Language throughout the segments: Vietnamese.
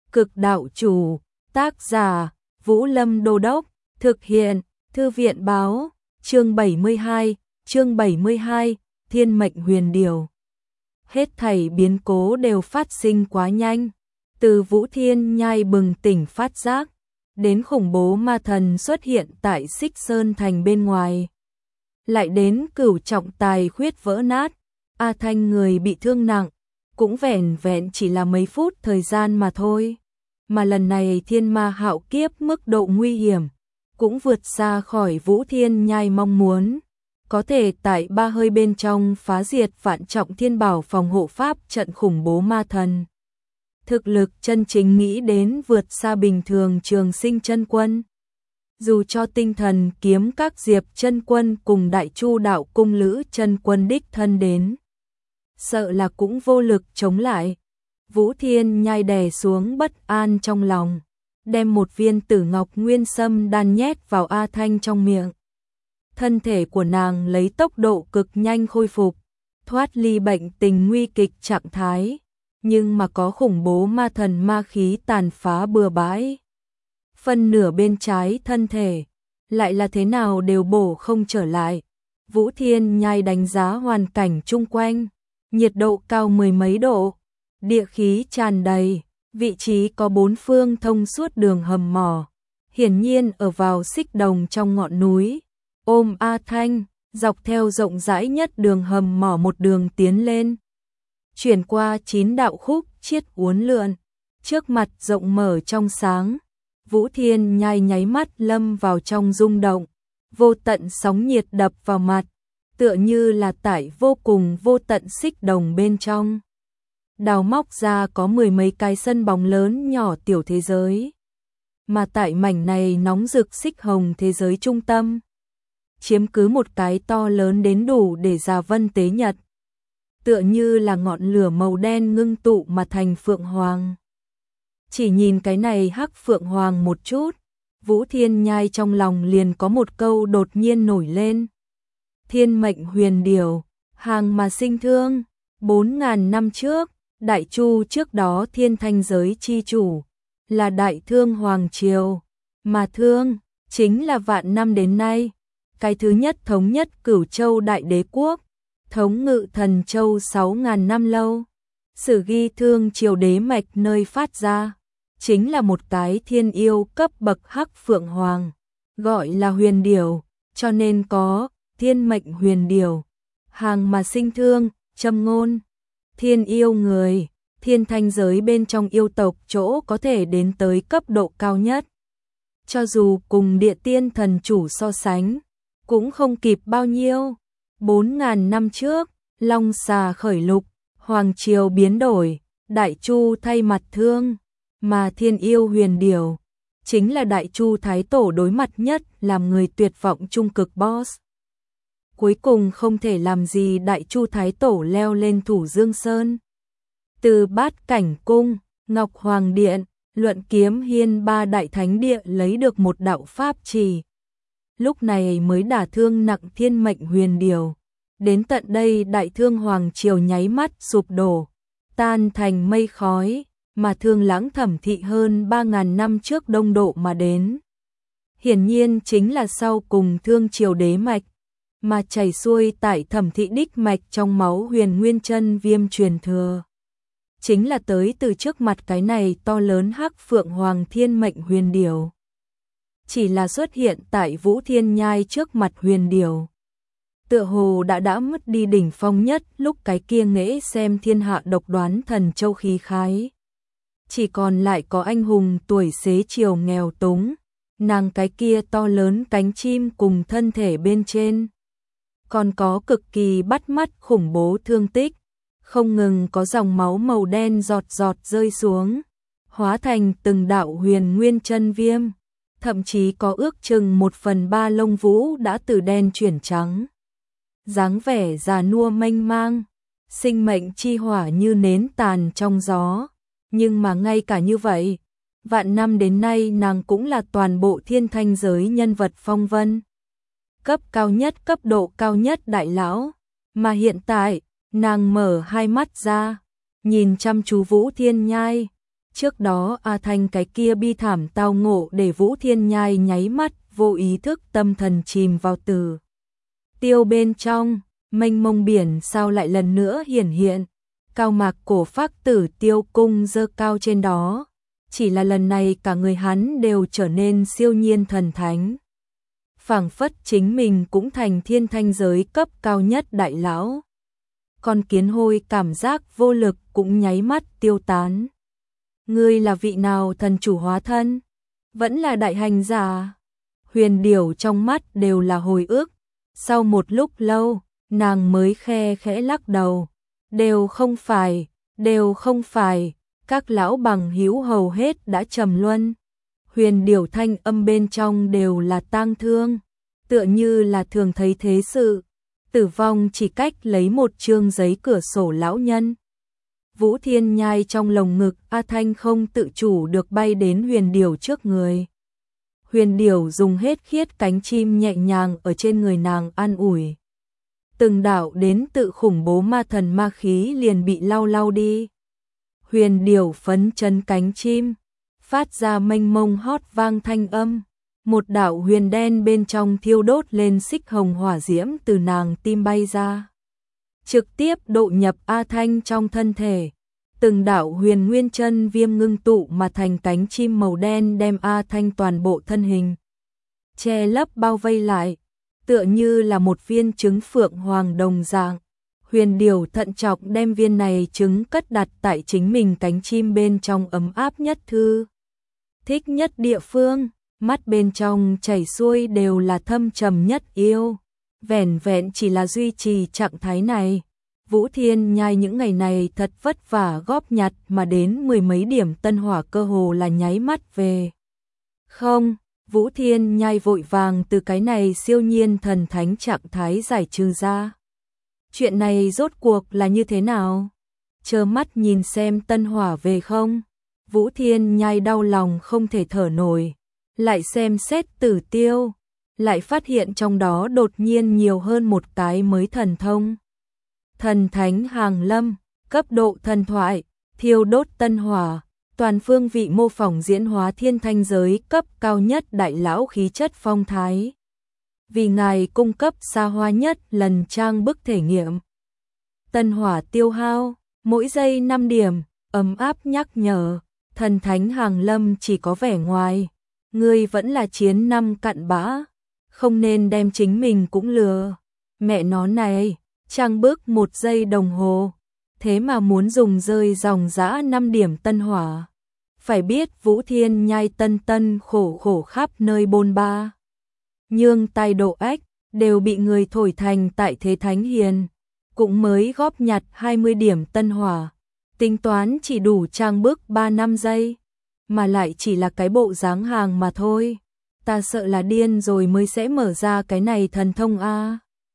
Cực đạo chủ, tác giả, Vũ Lâm Đô Đốc, thực hiện, Thư viện báo, chương 72, Thiên mệnh huyền điều. Hết thảy biến cố đều phát sinh quá nhanh, từ Vũ Thiên Nhai bừng tỉnh phát giác, đến khủng bố ma thần xuất hiện tại Xích Sơn Thành bên ngoài. Lại đến Cửu trọng tài khuyết vỡ nát, A Thanh người bị thương nặng, cũng vẻn vẹn chỉ là mấy phút thời gian mà thôi. Mà lần này thiên ma hạo kiếp mức độ nguy hiểm, cũng vượt xa khỏi Vũ Thiên Nhai mong muốn. Có thể tại ba hơi bên trong phá diệt vạn trọng thiên bảo phòng hộ pháp trận khủng bố ma thần. Thực lực chân chính nghĩ đến vượt xa bình thường Trường Sinh chân quân. Dù cho tinh thần kiếm các Diệp chân quân cùng Đại Chu đạo cung Lữ chân quân đích thân đến, sợ là cũng vô lực chống lại. Vũ Thiên Nhai đè xuống bất an trong lòng, đem một viên Tử Ngọc Nguyên Sâm đan nhét vào A Thanh trong miệng. Thân thể của nàng lấy tốc độ cực nhanh khôi phục, thoát ly bệnh tình nguy kịch trạng thái, nhưng mà có khủng bố ma thần ma khí tàn phá bừa bãi. Phần nửa bên trái thân thể, lại là thế nào đều bổ không trở lại. Vũ Thiên Nhai đánh giá hoàn cảnh chung quanh, nhiệt độ cao mười mấy độ, địa khí tràn đầy, vị trí có bốn phương thông suốt đường hầm mỏ, hiển nhiên ở vào xích đồng trong ngọn núi. Ôm A Thanh, dọc theo rộng rãi nhất đường hầm mỏ một đường tiến lên. Chuyển qua 9 đạo khúc chiết uốn lượn, trước mặt rộng mở trong sáng. Vũ Thiên Nhai nháy mắt lâm vào trong rung động, vô tận sóng nhiệt đập vào mặt, tựa như là tại vô cùng vô tận xích đồng bên trong. Đào móc ra có mười mấy cái sân bóng lớn nhỏ tiểu thế giới. Mà tại mảnh này nóng rực xích hồng thế giới trung tâm, chiếm cứ một cái to lớn đến đủ để Già Vân tế nhật. Tựa như là ngọn lửa màu đen ngưng tụ mà thành phượng hoàng. Chỉ nhìn cái này hắc phượng hoàng một chút, Vũ Thiên Nhai trong lòng liền có một câu đột nhiên nổi lên. Thiên mệnh huyền điều, hàng mà sinh thương, 4.000 năm trước, Đại Chu trước đó thiên thanh giới chi chủ, là Đại Thương Hoàng Triều, mà Thương, chính là vạn năm đến nay, cái thứ nhất thống nhất Cửu Châu Đại Đế Quốc, thống ngự Thần Châu 6.000 năm lâu. Sử ghi Thương Triều đế mạch nơi phát ra, chính là một cái thiên yêu cấp bậc hắc phượng hoàng, gọi là huyền điểu, cho nên có thiên mệnh huyền điểu, hàng mà sinh thương, châm ngôn. Thiên yêu người, thiên thanh giới bên trong yêu tộc chỗ có thể đến tới cấp độ cao nhất. Cho dù cùng địa tiên thần chủ so sánh, cũng không kịp bao nhiêu. 4.000 năm trước, Long Xà khởi lục, Hoàng Triều biến đổi, Đại Chu thay mặt Thương, mà thiên yêu huyền điểu, chính là Đại Chu Thái Tổ đối mặt nhất làm người tuyệt vọng trung cực boss. Cuối cùng không thể làm gì Đại Chu Thái Tổ leo lên Thủ Dương Sơn. Từ Bát Cảnh Cung, Ngọc Hoàng Điện, Luận Kiếm Hiên ba đại thánh địa lấy được một đạo pháp trì. Lúc này mới đả thương nặng thiên mệnh huyền điều. Đến tận đây Đại Thương Hoàng Triều nháy mắt sụp đổ, tan thành mây khói, mà Thương Lãng Thẩm Thị hơn 3.000 năm trước đông độ mà đến. Hiển nhiên chính là sau cùng Thương Triều đế mạch, mà chảy xuôi tại Thẩm Thị đích mạch trong máu Huyền Nguyên Chân Viêm truyền thừa. Chính là tới từ trước mặt cái này to lớn hắc phượng hoàng thiên mệnh huyền điểu. Chỉ là xuất hiện tại Vũ Thiên Nhai trước mặt huyền điểu, tựa hồ đã mất đi đỉnh phong nhất lúc cái kia nghễ xem thiên hạ độc đoán thần châu khí khái. Chỉ còn lại có anh hùng tuổi xế chiều nghèo túng, nàng cái kia to lớn cánh chim cùng thân thể bên trên. Còn có cực kỳ bắt mắt khủng bố thương tích, không ngừng có dòng máu màu đen giọt giọt rơi xuống, hóa thành từng đạo huyền nguyên chân viêm, thậm chí có ước chừng 1/3 lông vũ đã từ đen chuyển trắng. Dáng vẻ già nua mênh mang, sinh mệnh chi hỏa như nến tàn trong gió, nhưng mà ngay cả như vậy, vạn năm đến nay nàng cũng là toàn bộ thiên thanh giới nhân vật phong vân. Cấp cao nhất, cấp độ cao nhất đại lão, mà hiện tại, nàng mở hai mắt ra, nhìn chăm chú Vũ Thiên Nhai, Trước đó A Thanh cái kia bi thảm tao ngộ để Vũ Thiên Nhai nháy mắt vô ý thức tâm thần chìm vào Tử Tiêu bên trong, mênh mông biển sao lại lần nữa hiển hiện, cao mạc cổ phác Tử Tiêu cung dơ cao trên đó, chỉ là lần này cả người hắn đều trở nên siêu nhiên thần thánh. Phảng phất chính mình cũng thành thiên thanh giới cấp cao nhất đại lão. Con kiến hôi cảm giác vô lực cũng nháy mắt tiêu tán. Ngươi là vị nào thần chủ hóa thân? Vẫn là đại hành giả? Huyền Điểu trong mắt đều là hồi ức. Sau một lúc lâu, nàng mới khe khẽ lắc đầu. Đều không phải, các lão bằng hữu hầu hết đã trầm luân. Huyền Điểu thanh âm bên trong đều là tang thương, tựa như là thường thấy thế sự. Tử vong chỉ cách lấy một chương giấy cửa sổ lão nhân. Vũ Thiên Nhai trong lồng ngực A Thanh không tự chủ được bay đến Huyền Điểu trước người. Huyền Điểu dùng hết khiết cánh chim nhẹ nhàng ở trên người nàng an ủi. Từng đạo đến tự khủng bố ma thần ma khí liền bị lau đi. Huyền Điểu phấn chấn cánh chim, phát ra mênh mông hót vang thanh âm. Một đạo huyền đen bên trong thiêu đốt lên xích hồng hỏa diễm từ nàng tim bay ra. Trực tiếp độ nhập A Thanh trong thân thể. Từng đạo huyền nguyên chân viêm ngưng tụ mà thành cánh chim màu đen đem A Thanh toàn bộ thân hình che lấp bao vây lại, tựa như là một viên trứng phượng hoàng đồng dạng. Huyền Điểu thận trọng đem viên này trứng cất đặt tại chính mình cánh chim bên trong ấm áp nhất thư thích nhất địa phương, mắt bên trong chảy xuôi đều là thâm trầm nhất yêu. Vẻn vẹn chỉ là duy trì trạng thái này, Vũ Thiên Nhai những ngày này thật vất vả góp nhặt mà đến mười mấy điểm tân hỏa cơ hồ là nháy mắt về. Không, Vũ Thiên Nhai vội vàng từ cái này siêu nhiên thần thánh trạng thái giải trừ ra. Chuyện này rốt cuộc là như thế nào? Chớ mắt nhìn xem tân hỏa về không? Vũ Thiên Nhai đau lòng không thể thở nổi, lại xem xét Tử Tiêu, lại phát hiện trong đó đột nhiên nhiều hơn một cái mới thần thông. Thần thánh hàng lâm, cấp độ thần thoại, thiêu đốt tân hỏa, toàn phương vị mô phỏng diễn hóa thiên thanh giới cấp cao nhất đại lão khí chất phong thái. Vì ngài cung cấp xa hoa nhất lần trang bức thể nghiệm. Tân hỏa tiêu hao, mỗi giây 5 điểm, ấm áp nhắc nhở, thần thánh hàng lâm chỉ có vẻ ngoài. Ngươi vẫn là chiến năm cặn bã, không nên đem chính mình cũng lừa. Mẹ nó này, trang bức 1 giây đồng hồ, thế mà muốn dùng rơi dòng dã 5 điểm tân hỏa. Phải biết Vũ Thiên Nhai tân khổ khắp nơi bôn ba. Nhương tai độ ếch, đều bị người thổi thành tại thế thánh hiền, cũng mới góp nhặt 20 điểm tân hỏa. Tính toán chỉ đủ trang bức 3-5 giây. Mà lại chỉ là cái bộ dáng hàng mà thôi. Ta sợ là điên rồi mới sẽ mở ra cái này thần thông a.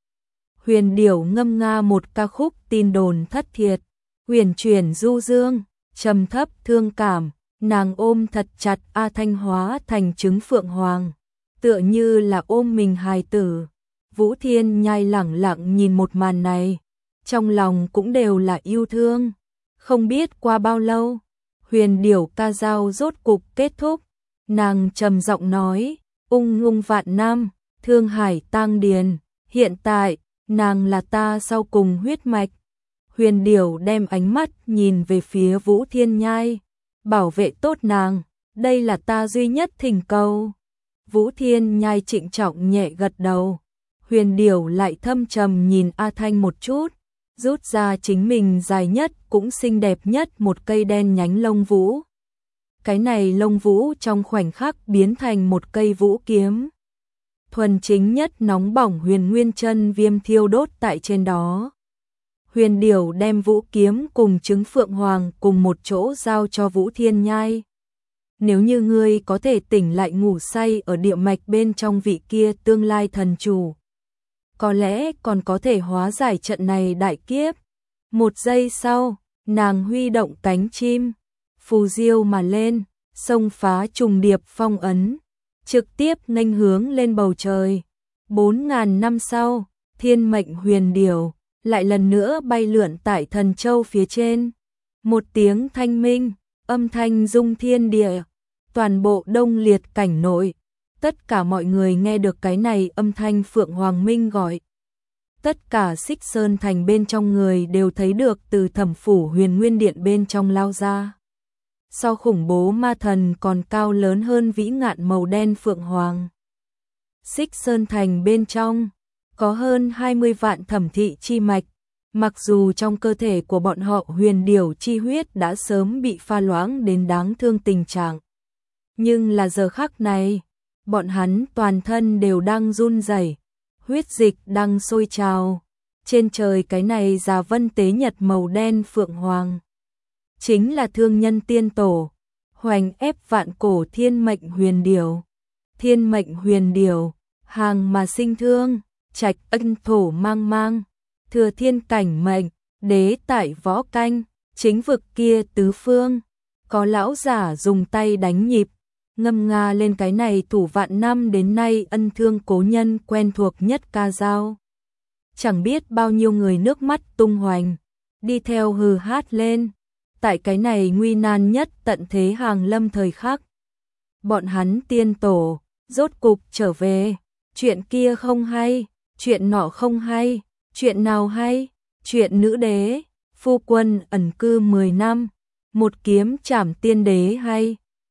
Huyền Điểu ngâm nga một ca khúc tin đồn thất thiệt, huyền chuyển du dương, trầm thấp thương cảm, nàng ôm thật chặt A Thanh hóa thành trứng phượng hoàng, tựa như là ôm mình hài tử. Vũ Thiên Nhai lẳng lặng nhìn một màn này, trong lòng cũng đều là yêu thương. Không biết qua bao lâu, Huyền Điểu ca dao rốt cục kết thúc, nàng trầm giọng nói, ung vạn năm, thương hải tang điền, hiện tại, nàng là ta sau cùng huyết mạch. Huyền Điểu đem ánh mắt nhìn về phía Vũ Thiên Nhai, bảo vệ tốt nàng, đây là ta duy nhất thỉnh cầu. Vũ Thiên Nhai trịnh trọng nhẹ gật đầu, Huyền Điểu lại thâm trầm nhìn A Thanh một chút, rút ra chính mình dài nhất cũng xinh đẹp nhất một cây đen nhánh lông vũ. Cái này lông vũ trong khoảnh khắc biến thành một cây vũ kiếm. Thuần chính nhất nóng bỏng huyền nguyên chân viêm thiêu đốt tại trên đó. Huyền Điểu đem vũ kiếm cùng trứng phượng hoàng cùng một chỗ giao cho Vũ Thiên Nhai. Nếu như ngươi có thể tỉnh lại ngủ say ở địa mạch bên trong vị kia tương lai thần chủ, có lẽ còn có thể hóa giải trận này đại kiếp. 1 giây sau, nàng huy động cánh chim, phù diêu mà lên, xông phá trùng điệp phong ấn, trực tiếp nghênh hướng lên bầu trời. 4.000 năm sau, thiên mệnh Huyền Điểu lại lần nữa bay lượn tại thần châu phía trên. Một tiếng thanh minh, Âm thanh rung thiên địa, toàn bộ Đông Liệt cảnh nội. Tất cả mọi người nghe được cái này âm thanh Phượng Hoàng Minh gọi. Tất cả Xích Sơn thành bên trong người đều thấy được từ Thẩm phủ Huyền Nguyên Điện bên trong lao ra. So khủng bố ma thần còn cao lớn hơn vĩ ngạn màu đen Phượng Hoàng. Xích Sơn thành bên trong có hơn 20 vạn thẩm thị chi mạch, mặc dù trong cơ thể của bọn họ huyền điểu chi huyết đã sớm bị pha loãng đến đáng thương tình trạng. Nhưng là giờ khắc này, bọn hắn toàn thân đều đang run rẩy, huyết dịch đang sôi trào. Trên trời cái này già vân tế nhật màu đen Phượng Hoàng, chính là thương nhân tiên tổ, hoành ép vạn cổ thiên mệnh huyền điểu. Thiên mệnh huyền điểu, hàng mà sinh thương, trạch ân thổ mang mang, thừa thiên cảnh mệnh, đế tại võ canh, chính vực kia tứ phương. Có lão giả dùng tay đánh nhịp, ngâm nga lên cái này thủ vạn năm đến nay ân thương cố nhân quen thuộc nhất ca dao. Chẳng biết bao nhiêu người nước mắt tung hoành, đi theo hừ hát lên. Tại cái này nguy nan nhất tận thế hàng lâm thời khắc, bọn hắn tiên tổ rốt cục trở về. Chuyện kia không hay, chuyện nọ không hay, chuyện nào hay? Chuyện nữ đế phu quân ẩn cư 10 năm, một kiếm trảm tiên đế hay?